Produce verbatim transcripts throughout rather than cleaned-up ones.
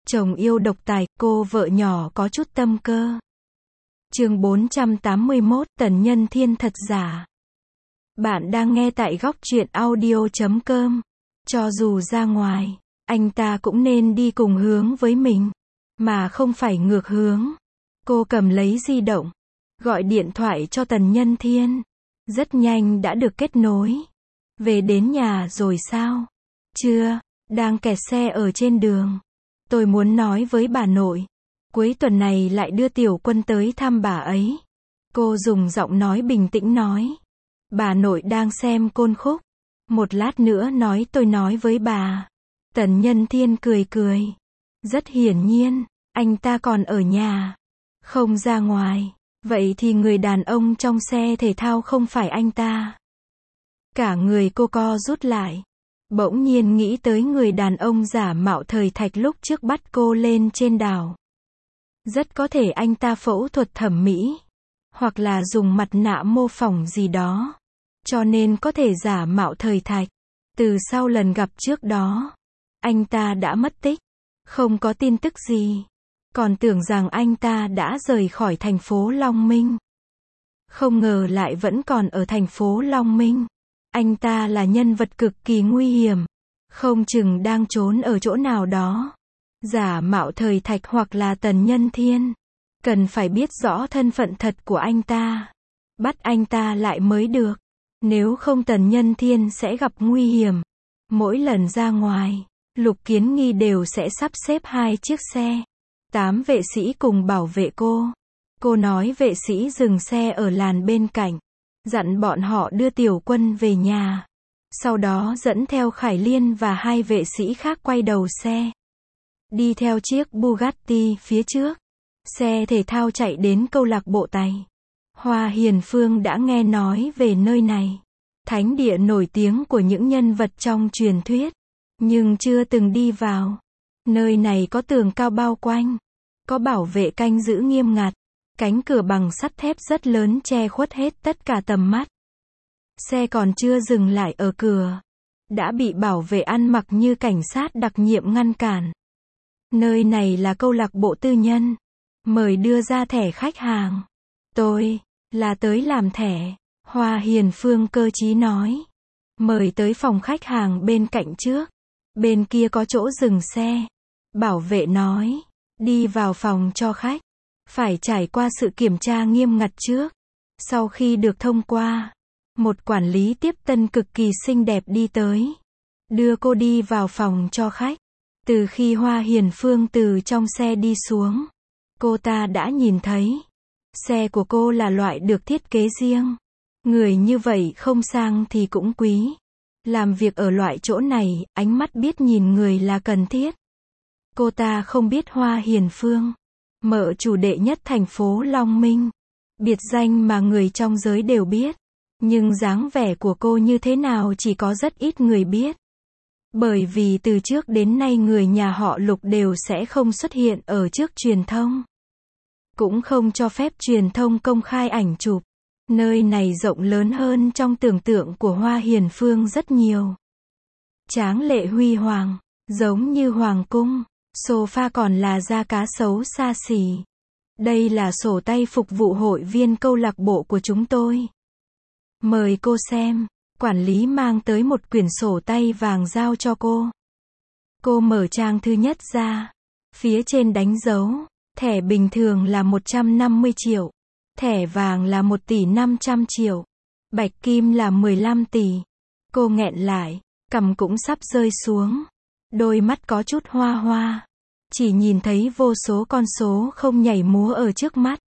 Chồng yêu độc tài, cô vợ nhỏ có chút tâm cơ. Chương bốn trăm tám mươi mốt, Tần Nhân Thiên thật giả. Bạn đang nghe tại góc truyện audio chấm com. Cho dù ra ngoài, anh ta cũng nên đi cùng hướng với mình, mà không phải ngược hướng. Cô cầm lấy di động, gọi điện thoại cho Tần Nhân Thiên. Rất nhanh đã được kết nối. Về đến nhà rồi sao? Chưa, đang kẹt xe ở trên đường. Tôi muốn nói với bà nội. Cuối tuần này lại đưa Tiểu Quân tới thăm bà ấy. Cô dùng giọng nói bình tĩnh nói. Bà nội đang xem Côn Khúc. Một lát nữa nói tôi nói với bà. Tần Nhân Thiên cười cười. Rất hiển nhiên, anh ta còn ở nhà. Không ra ngoài. Vậy thì người đàn ông trong xe thể thao không phải anh ta. Cả người cô co rút lại. Bỗng nhiên nghĩ tới người đàn ông giả mạo thời Thạch lúc trước bắt cô lên trên đảo. Rất có thể anh ta phẫu thuật thẩm mỹ. Hoặc là dùng mặt nạ mô phỏng gì đó. Cho nên có thể giả mạo thời Thạch. Từ sau lần gặp trước đó, anh ta đã mất tích. Không có tin tức gì. Còn tưởng rằng anh ta đã rời khỏi thành phố Long Minh. Không ngờ lại vẫn còn ở thành phố Long Minh. Anh ta là nhân vật cực kỳ nguy hiểm. Không chừng đang trốn ở chỗ nào đó. Giả mạo thời Thạch hoặc là Tần Nhân Thiên. Cần phải biết rõ thân phận thật của anh ta. Bắt anh ta lại mới được. Nếu không Tần Nhân Thiên sẽ gặp nguy hiểm. Mỗi lần ra ngoài, Lục Kiến Nghi đều sẽ sắp xếp hai chiếc xe. Tám vệ sĩ cùng bảo vệ cô. Cô nói vệ sĩ dừng xe ở làn bên cạnh. Dặn bọn họ đưa Tiểu Quân về nhà. Sau đó dẫn theo Khải Liên và hai vệ sĩ khác quay đầu xe. Đi theo chiếc Bugatti phía trước. Xe thể thao chạy đến câu lạc bộ Tài. Hoa Hiền Phương đã nghe nói về nơi này. Thánh địa nổi tiếng của những nhân vật trong truyền thuyết. Nhưng chưa từng đi vào. Nơi này có tường cao bao quanh. Có bảo vệ canh giữ nghiêm ngặt. Cánh cửa bằng sắt thép rất lớn che khuất hết tất cả tầm mắt. Xe còn chưa dừng lại ở cửa. Đã bị bảo vệ ăn mặc như cảnh sát đặc nhiệm ngăn cản. Nơi này là câu lạc bộ tư nhân. Mời đưa ra thẻ khách hàng. Tôi, là tới làm thẻ. Hoa Hiền Phương cơ trí nói. Mời tới phòng khách hàng bên cạnh trước. Bên kia có chỗ dừng xe. Bảo vệ nói. Đi vào phòng cho khách. Phải trải qua sự kiểm tra nghiêm ngặt trước. Sau khi được thông qua, một quản lý tiếp tân cực kỳ xinh đẹp đi tới. Đưa cô đi vào phòng cho khách. Từ khi Hoa Hiền Phương từ trong xe đi xuống, cô ta đã nhìn thấy. Xe của cô là loại được thiết kế riêng. Người như vậy không sang thì cũng quý. Làm việc ở loại chỗ này, ánh mắt biết nhìn người là cần thiết. Cô ta không biết Hoa Hiền Phương. Mợ chủ đệ nhất thành phố Long Minh. Biệt danh mà người trong giới đều biết. Nhưng dáng vẻ của cô như thế nào chỉ có rất ít người biết. Bởi vì từ trước đến nay người nhà họ Lục đều sẽ không xuất hiện ở trước truyền thông. Cũng không cho phép truyền thông công khai ảnh chụp. Nơi này rộng lớn hơn trong tưởng tượng của Hoa Hiền Phương rất nhiều. Tráng lệ huy hoàng, giống như hoàng cung. Sofa còn là da cá sấu xa xỉ. Đây là sổ tay phục vụ hội viên câu lạc bộ của chúng tôi. Mời cô xem. Quản lý mang tới một quyển sổ tay vàng giao cho cô. Cô mở trang thứ nhất ra. Phía trên đánh dấu. Thẻ bình thường là một trăm năm mươi triệu. Thẻ vàng là một tỷ năm trăm triệu. Bạch kim là mười lăm tỷ. Cô nghẹn lại. Cằm cũng sắp rơi xuống. Đôi mắt có chút hoa hoa. Chỉ nhìn thấy vô số con số không nhảy múa ở trước mắt.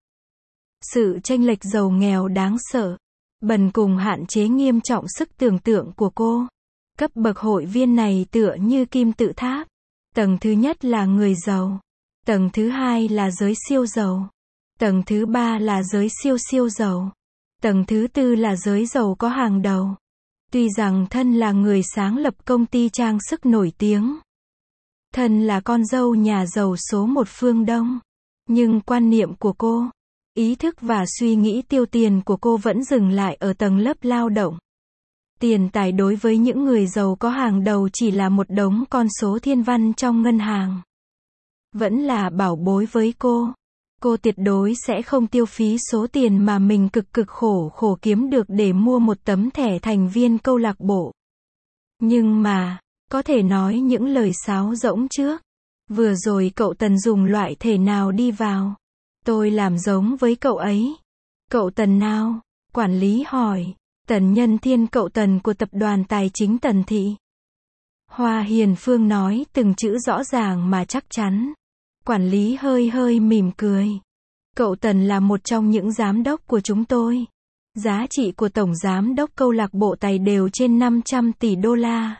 Sự chênh lệch giàu nghèo đáng sợ. Bần cùng hạn chế nghiêm trọng sức tưởng tượng của cô. Cấp bậc hội viên này tựa như kim tự tháp. Tầng thứ nhất là người giàu. Tầng thứ hai là giới siêu giàu. Tầng thứ ba là giới siêu siêu giàu. Tầng thứ tư là giới giàu có hàng đầu. Tuy rằng thân là người sáng lập công ty trang sức nổi tiếng. Thân là con dâu nhà giàu số một phương Đông. Nhưng quan niệm của cô, ý thức và suy nghĩ tiêu tiền của cô vẫn dừng lại ở tầng lớp lao động. Tiền tài đối với những người giàu có hàng đầu chỉ là một đống con số thiên văn trong ngân hàng. vẫn là bảo bối với cô. Cô tuyệt đối sẽ không tiêu phí số tiền mà mình cực cực khổ khổ kiếm được để mua một tấm thẻ thành viên câu lạc bộ. Nhưng mà, có thể nói những lời sáo rỗng trước. Vừa rồi cậu Tần dùng loại thẻ nào đi vào? Tôi làm giống với cậu ấy. Cậu Tần nào? Quản lý hỏi. Tần Nhân Thiên, cậu Tần của tập đoàn tài chính Tần Thị. Hoa Hiền Phương nói từng chữ rõ ràng mà chắc chắn. Quản lý hơi hơi mỉm cười. Cậu Tần là một trong những giám đốc của chúng tôi. Giá trị của tổng giám đốc câu lạc bộ tài đều trên năm trăm tỷ đô la.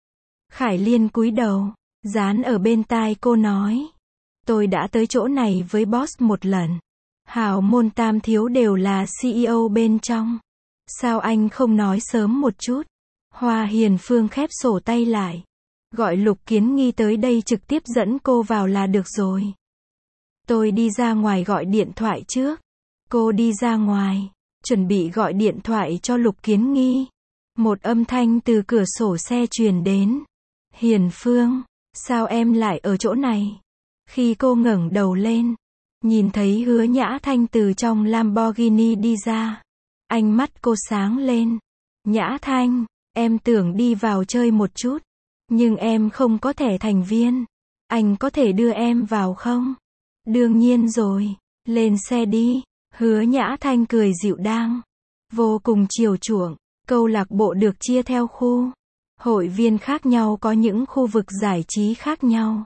Khải Liên cúi đầu, dán ở bên tai cô nói. Tôi đã tới chỗ này với boss một lần. Hào môn tam thiếu đều là xê e ô bên trong. Sao anh không nói sớm một chút? Hoa Hiền Phương khép sổ tay lại. Gọi Lục Kiến Nghi tới đây trực tiếp dẫn cô vào là được rồi. Tôi đi ra ngoài gọi điện thoại trước. Cô đi ra ngoài, chuẩn bị gọi điện thoại cho Lục Kiến Nghi. Một âm thanh từ cửa sổ xe truyền đến. Hiền Phương, sao em lại ở chỗ này? Khi cô ngẩng đầu lên, nhìn thấy Hứa Nhã Thanh từ trong Lamborghini đi ra. Ánh mắt cô sáng lên. Nhã Thanh, em tưởng đi vào chơi một chút. Nhưng em không có thẻ thành viên. Anh có thể đưa em vào không? Đương nhiên rồi. Lên xe đi. Hứa Nhã Thanh cười dịu dàng. Vô cùng chiều chuộng. Câu lạc bộ được chia theo khu. Hội viên khác nhau có những khu vực giải trí khác nhau.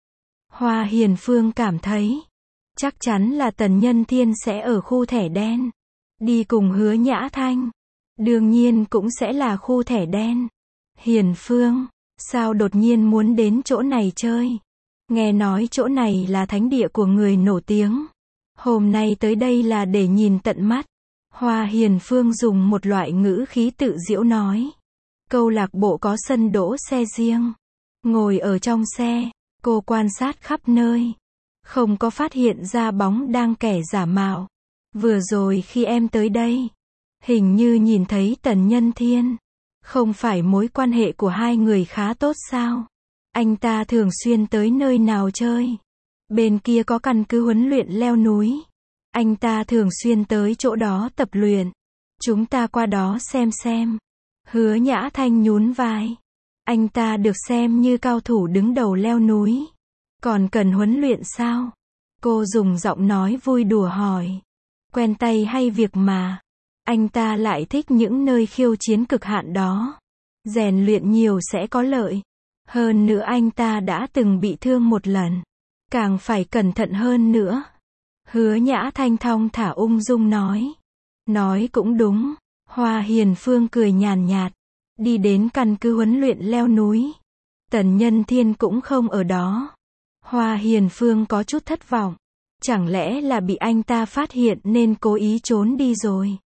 Hoa Hiền Phương cảm thấy. Chắc chắn là Tần Nhân Thiên sẽ ở khu thẻ đen. Đi cùng Hứa Nhã Thanh. Đương nhiên cũng sẽ là khu thẻ đen. Hiền Phương, sao đột nhiên muốn đến chỗ này chơi? Nghe nói chỗ này là thánh địa của người nổi tiếng. Hôm nay tới đây là để nhìn tận mắt. Hoa Hiền Phương dùng một loại ngữ khí tự giễu nói. Câu lạc bộ có sân đỗ xe riêng. Ngồi ở trong xe, cô quan sát khắp nơi. Không có phát hiện ra bóng đang kẻ giả mạo. Vừa rồi khi em tới đây, hình như nhìn thấy Tần Nhân Thiên. Không phải mối quan hệ của hai người khá tốt sao? Anh ta thường xuyên tới nơi nào chơi? Bên kia có căn cứ huấn luyện leo núi. Anh ta thường xuyên tới chỗ đó tập luyện. Chúng ta qua đó xem xem. Hứa Nhã Thanh nhún vai. Anh ta được xem như cao thủ đứng đầu leo núi. Còn cần huấn luyện sao? Cô dùng giọng nói vui đùa hỏi. Quen tay hay việc mà. Anh ta lại thích những nơi khiêu chiến cực hạn đó. Rèn luyện nhiều sẽ có lợi. Hơn nữa anh ta đã từng bị thương một lần. Càng phải cẩn thận hơn nữa. Hứa Nhã Thanh thong thả ung dung nói. Nói cũng đúng. Hoa Hiền Phương cười nhàn nhạt. Đi đến căn cứ huấn luyện leo núi. Tần Nhân Thiên cũng không ở đó. Hoa Hiền Phương có chút thất vọng. Chẳng lẽ là bị anh ta phát hiện nên cố ý trốn đi rồi?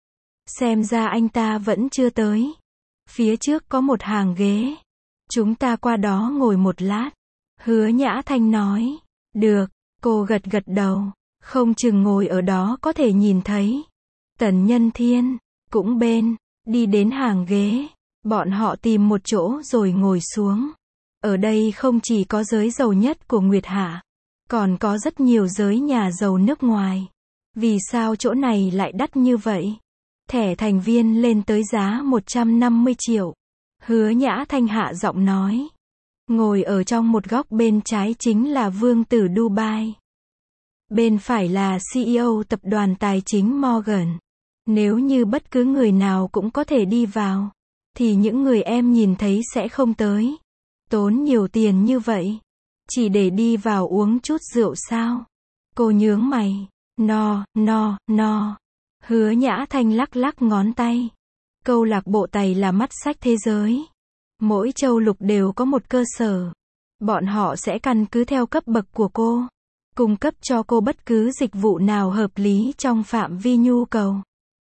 Xem ra anh ta vẫn chưa tới. Phía trước có một hàng ghế. Chúng ta qua đó ngồi một lát. Hứa Nhã Thanh nói. Được, cô gật gật đầu. Không chừng ngồi ở đó có thể nhìn thấy. Tần Nhân Thiên, cũng bên, đi đến hàng ghế. Bọn họ tìm một chỗ rồi ngồi xuống. Ở đây không chỉ có giới giàu nhất của Nguyệt Hạ. Còn có rất nhiều giới nhà giàu nước ngoài. Vì sao chỗ này lại đắt như vậy? Thẻ thành viên lên tới giá một trăm năm mươi triệu. Hứa Nhã Thanh hạ giọng nói. Ngồi ở trong một góc bên trái chính là vương tử Dubai. Bên phải là xê e ô tập đoàn tài chính Morgan. Nếu như bất cứ người nào cũng có thể đi vào, thì những người em nhìn thấy sẽ không tới. Tốn nhiều tiền như vậy. Chỉ để đi vào uống chút rượu sao? Cô nhướng mày. No, no, no. Hứa Nhã Thanh lắc lắc ngón tay. Câu lạc bộ tài là mắt xích thế giới. Mỗi châu lục đều có một cơ sở. Bọn họ sẽ căn cứ theo cấp bậc của cô. Cung cấp cho cô bất cứ dịch vụ nào hợp lý trong phạm vi nhu cầu.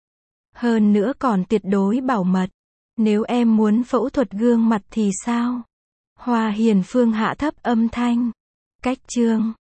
Hơn nữa còn tuyệt đối bảo mật. Nếu em muốn phẫu thuật gương mặt thì sao? Hoa Hiền Phương hạ thấp âm thanh. Cách chương